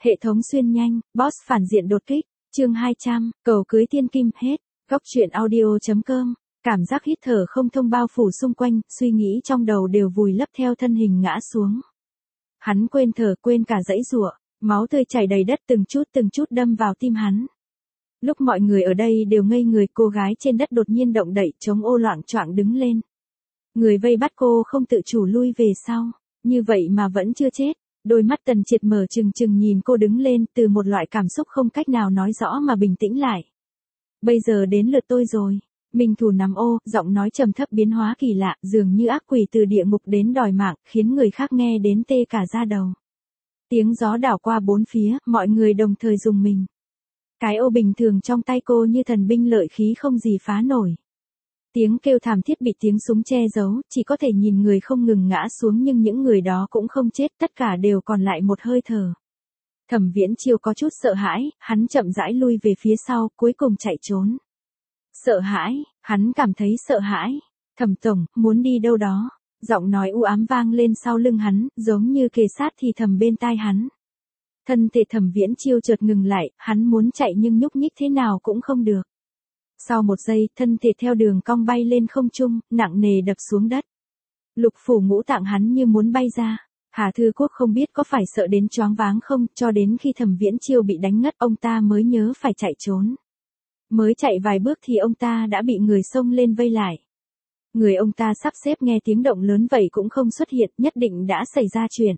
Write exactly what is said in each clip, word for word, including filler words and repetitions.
Hệ thống xuyên nhanh, boss phản diện đột kích, chương hai trăm, cầu cưới thiên kim, hết. Góc truyện audio chấm com, cảm giác hít thở không thông bao phủ xung quanh, suy nghĩ trong đầu đều vùi lấp theo thân hình ngã xuống. Hắn quên thở, quên cả dãy giụa, máu tươi chảy đầy đất từng chút từng chút đâm vào tim hắn. Lúc mọi người ở đây đều ngây người, cô gái trên đất đột nhiên động đậy, chống ô loạng choạng đứng lên. Người vây bắt cô không tự chủ lui về sau, như vậy mà vẫn chưa chết. Đôi mắt Tần Triệt mở trừng trừng nhìn cô đứng lên, từ một loại cảm xúc không cách nào nói rõ mà bình tĩnh lại. Bây giờ đến lượt tôi rồi. Minh Thù nắm ô, giọng nói trầm thấp biến hóa kỳ lạ, dường như ác quỷ từ địa ngục đến đòi mạng, khiến người khác nghe đến tê cả da đầu. Tiếng gió đảo qua bốn phía, mọi người đồng thời rùng mình. Cái ô bình thường trong tay cô như thần binh lợi khí không gì phá nổi. Tiếng kêu thảm thiết bị tiếng súng che giấu, chỉ có thể nhìn người không ngừng ngã xuống, nhưng những người đó cũng không chết, tất cả đều còn lại một hơi thở. Thẩm Viễn Chiêu có chút sợ hãi, hắn chậm rãi lui về phía sau, cuối cùng chạy trốn. Sợ hãi, hắn cảm thấy sợ hãi. Thẩm tổng, muốn đi đâu đó? Giọng nói u ám vang lên sau lưng hắn, giống như kề sát thì thầm bên tai hắn. Thân thể Thẩm Viễn Chiêu chợt ngừng lại, hắn muốn chạy nhưng nhúc nhích thế nào cũng không được. Sau một giây, thân thể theo đường cong bay lên không trung, nặng nề đập xuống đất. Lục phủ ngũ tạng hắn như muốn bay ra. Hà Thư Quốc không biết có phải sợ đến choáng váng không, cho đến khi Thẩm Viễn Chiêu bị đánh ngất ông ta mới nhớ phải chạy trốn. Mới chạy vài bước thì ông ta đã bị người xông lên vây lại. Người ông ta sắp xếp nghe tiếng động lớn vậy cũng không xuất hiện, nhất định đã xảy ra chuyện.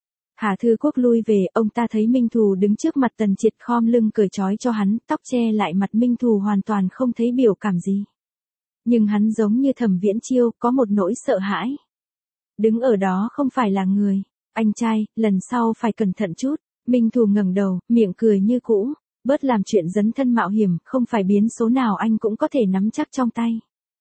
Hà Thư Quốc lui về, ông ta thấy Minh Thù đứng trước mặt Tần Triệt khom lưng cởi trói cho hắn, tóc che lại mặt Minh Thù hoàn toàn không thấy biểu cảm gì. Nhưng hắn giống như Thẩm Viễn Chiêu, có một nỗi sợ hãi. Đứng ở đó không phải là người. Anh trai, lần sau phải cẩn thận chút. Minh Thù ngẩng đầu, miệng cười như cũ. Bớt làm chuyện dấn thân mạo hiểm, không phải biến số nào anh cũng có thể nắm chắc trong tay.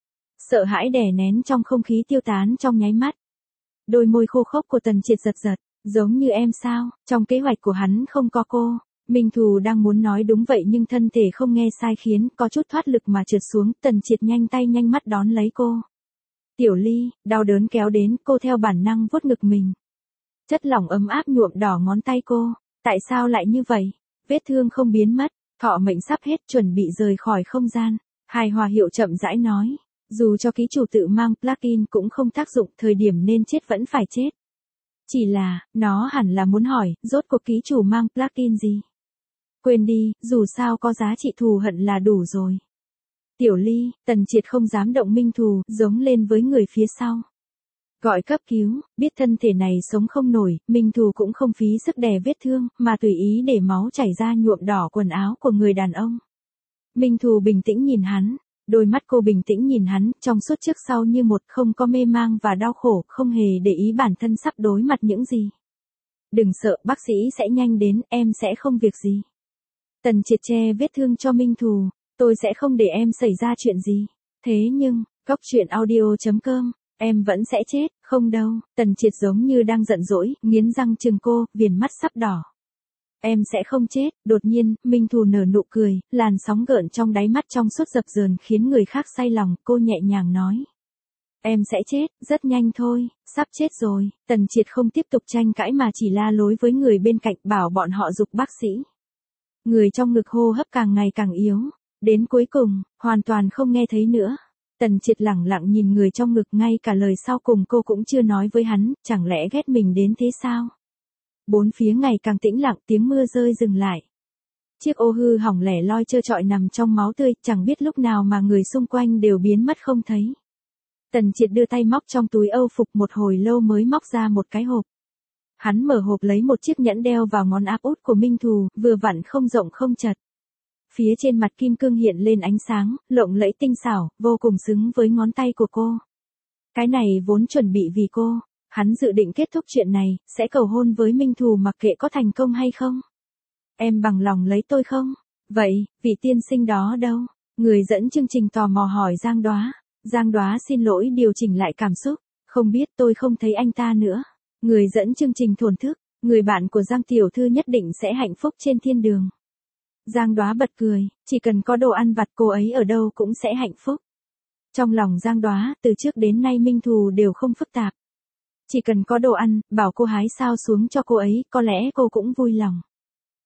Sợ hãi đè nén trong không khí tiêu tán trong nháy mắt. Đôi môi khô khốc của Tần Triệt giật giật. Giống như em sao, trong kế hoạch của hắn không có cô. Minh Thù đang muốn nói đúng vậy nhưng thân thể không nghe sai khiến, có chút thoát lực mà trượt xuống, Tần Triệt nhanh tay nhanh mắt đón lấy cô. Tiểu Ly, đau đớn kéo đến, cô theo bản năng vuốt ngực mình. Chất lỏng ấm áp nhuộm đỏ ngón tay cô, tại sao lại như vậy? Vết thương không biến mất, thọ mệnh sắp hết, chuẩn bị rời khỏi không gian. Hài Hòa Hiệu chậm rãi nói, dù cho ký chủ tự mang plugin cũng không tác dụng, thời điểm nên chết vẫn phải chết. Chỉ là, nó hẳn là muốn hỏi, rốt cuộc ký chủ mang plugin gì? Quên đi, dù sao có giá trị thù hận là đủ rồi. Tiểu Ly, Tần Triệt không dám động Minh Thù, giống lên với người phía sau. Gọi cấp cứu, biết thân thể này sống không nổi, Minh Thù cũng không phí sức đè vết thương, mà tùy ý để máu chảy ra nhuộm đỏ quần áo của người đàn ông. Minh Thù bình tĩnh nhìn hắn. Đôi mắt cô bình tĩnh nhìn hắn, trong suốt trước sau như một, không có mê mang và đau khổ, không hề để ý bản thân sắp đối mặt những gì. Đừng sợ, bác sĩ sẽ nhanh đến, em sẽ không việc gì. Tần Triệt che vết thương cho Minh Thù, tôi sẽ không để em xảy ra chuyện gì. Thế nhưng, góc truyện audio chấm com, em vẫn sẽ chết, không đâu. Tần Triệt giống như đang giận dỗi, nghiến răng trừng cô, viền mắt sắp đỏ. Em sẽ không chết, đột nhiên, Minh Thù nở nụ cười, làn sóng gợn trong đáy mắt trong suốt dập dờn khiến người khác say lòng, cô nhẹ nhàng nói. Em sẽ chết, rất nhanh thôi, sắp chết rồi. Tần Triệt không tiếp tục tranh cãi mà chỉ la lối với người bên cạnh, bảo bọn họ giục bác sĩ. Người trong ngực hô hấp càng ngày càng yếu, đến cuối cùng, hoàn toàn không nghe thấy nữa. Tần Triệt lẳng lặng nhìn người trong ngực, ngay cả lời sau cùng cô cũng chưa nói với hắn, chẳng lẽ ghét mình đến thế sao? Bốn phía ngày càng tĩnh lặng, tiếng mưa rơi dừng lại. Chiếc ô hư hỏng lẻ loi trơ trọi nằm trong máu tươi, chẳng biết lúc nào mà người xung quanh đều biến mất không thấy. Tần Triệt đưa tay móc trong túi âu phục, một hồi lâu mới móc ra một cái hộp. Hắn mở hộp lấy một chiếc nhẫn đeo vào ngón áp út của Minh Thù, vừa vặn không rộng không chật. Phía trên mặt kim cương hiện lên ánh sáng, lộng lẫy tinh xảo, vô cùng xứng với ngón tay của cô. Cái này vốn chuẩn bị vì cô. Hắn dự định kết thúc chuyện này, sẽ cầu hôn với Minh Thù mặc kệ có thành công hay không. Em bằng lòng lấy tôi không? Vậy, vị tiên sinh đó đâu? Người dẫn chương trình tò mò hỏi Giang Đoá. Giang Đoá xin lỗi điều chỉnh lại cảm xúc. Không biết, tôi không thấy anh ta nữa. Người dẫn chương trình thổn thức. Người bạn của Giang Tiểu Thư nhất định sẽ hạnh phúc trên thiên đường. Giang Đoá bật cười, chỉ cần có đồ ăn vặt cô ấy ở đâu cũng sẽ hạnh phúc. Trong lòng Giang Đoá, từ trước đến nay Minh Thù đều không phức tạp. Chỉ cần có đồ ăn, bảo cô hái sao xuống cho cô ấy, có lẽ cô cũng vui lòng.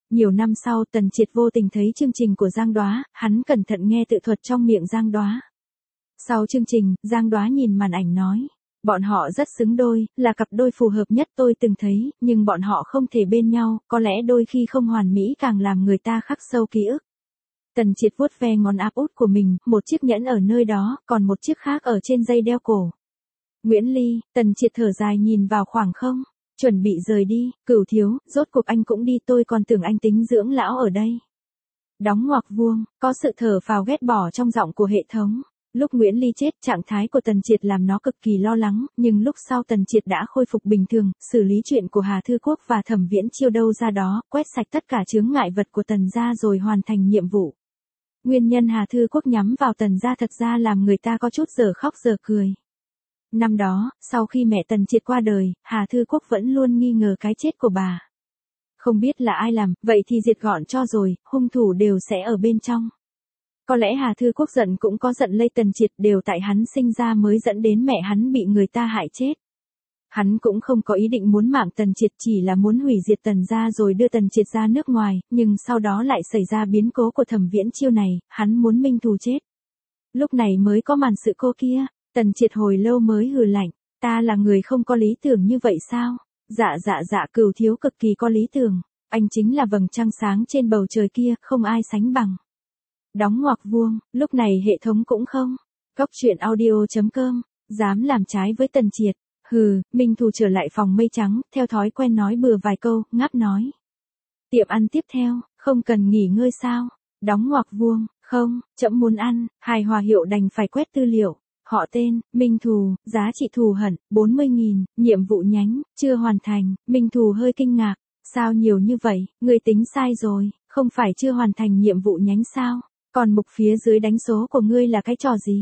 Nhiều năm sau Tần Triệt vô tình thấy chương trình của Giang Đoá, hắn cẩn thận nghe tự thuật trong miệng Giang Đoá. Sau chương trình, Giang Đoá nhìn màn ảnh nói. Bọn họ rất xứng đôi, là cặp đôi phù hợp nhất tôi từng thấy, nhưng bọn họ không thể bên nhau, có lẽ đôi khi không hoàn mỹ càng làm người ta khắc sâu ký ức. Tần Triệt vuốt ve ngón áp út của mình, một chiếc nhẫn ở nơi đó, còn một chiếc khác ở trên dây đeo cổ. Nguyễn Ly, Tần Triệt thở dài nhìn vào khoảng không, chuẩn bị rời đi, Cửu thiếu, rốt cuộc anh cũng đi, tôi còn tưởng anh tính dưỡng lão ở đây. Đóng ngoặc vuông, có sự thở phào ghét bỏ trong giọng của hệ thống. Lúc Nguyễn Ly chết, trạng thái của Tần Triệt làm nó cực kỳ lo lắng, nhưng lúc sau Tần Triệt đã khôi phục bình thường, xử lý chuyện của Hà Thư Quốc và Thẩm Viễn Chiêu đâu ra đó, quét sạch tất cả chướng ngại vật của Tần gia rồi hoàn thành nhiệm vụ. Nguyên nhân Hà Thư Quốc nhắm vào Tần gia thật ra làm người ta có chút giờ khóc giờ cười. Năm đó, sau khi mẹ Tần Triệt qua đời, Hà Thư Quốc vẫn luôn nghi ngờ cái chết của bà. Không biết là ai làm, vậy thì diệt gọn cho rồi, hung thủ đều sẽ ở bên trong. Có lẽ Hà Thư Quốc giận cũng có giận lây Tần Triệt, đều tại hắn sinh ra mới dẫn đến mẹ hắn bị người ta hại chết. Hắn cũng không có ý định muốn mạng Tần Triệt, chỉ là muốn hủy diệt Tần gia rồi đưa Tần Triệt ra nước ngoài, nhưng sau đó lại xảy ra biến cố của Thẩm Viễn Chiêu này, hắn muốn minh thù chết. Lúc này mới có màn sự cô kia, Tần Triệt hồi lâu mới hừ lạnh, ta là người không có lý tưởng như vậy sao? Dạ dạ dạ, Cửu thiếu cực kỳ có lý tưởng, anh chính là vầng trăng sáng trên bầu trời kia, không ai sánh bằng. Đóng ngoặc vuông, lúc này hệ thống cũng không. Cóc truyện audio chấm com, dám làm trái với Tần Triệt. Hừ, Minh Thù trở lại phòng mây trắng, theo thói quen nói bừa vài câu, ngáp nói. Tiệm ăn tiếp theo, không cần nghỉ ngơi sao? Đóng ngoặc vuông, không, trẫm muốn ăn, hài hòa hiệu đành phải quét tư liệu. Họ tên, Minh Thù, giá trị thù hận, bốn mươi nghìn, nhiệm vụ nhánh, chưa hoàn thành, Minh Thù hơi kinh ngạc. Sao nhiều như vậy, người tính sai rồi, không phải chưa hoàn thành nhiệm vụ nhánh sao? Còn mục phía dưới đánh số của ngươi là cái trò gì?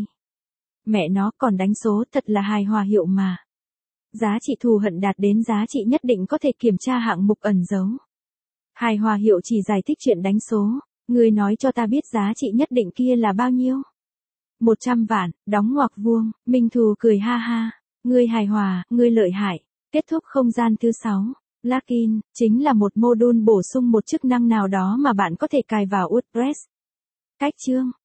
Mẹ nó còn đánh số, thật là hài hòa hiệu mà. Giá trị thù hận đạt đến giá trị nhất định có thể kiểm tra hạng mục ẩn giấu. Hài hòa hiệu chỉ giải thích chuyện đánh số, ngươi nói cho ta biết giá trị nhất định kia là bao nhiêu? một trăm vạn, đóng ngoặc vuông, Minh Thù cười ha ha, ngươi hài hòa, ngươi lợi hại. Kết thúc không gian thứ sáu. Plugin, chính là một module bổ sung một chức năng nào đó mà bạn có thể cài vào WordPress. Cách chương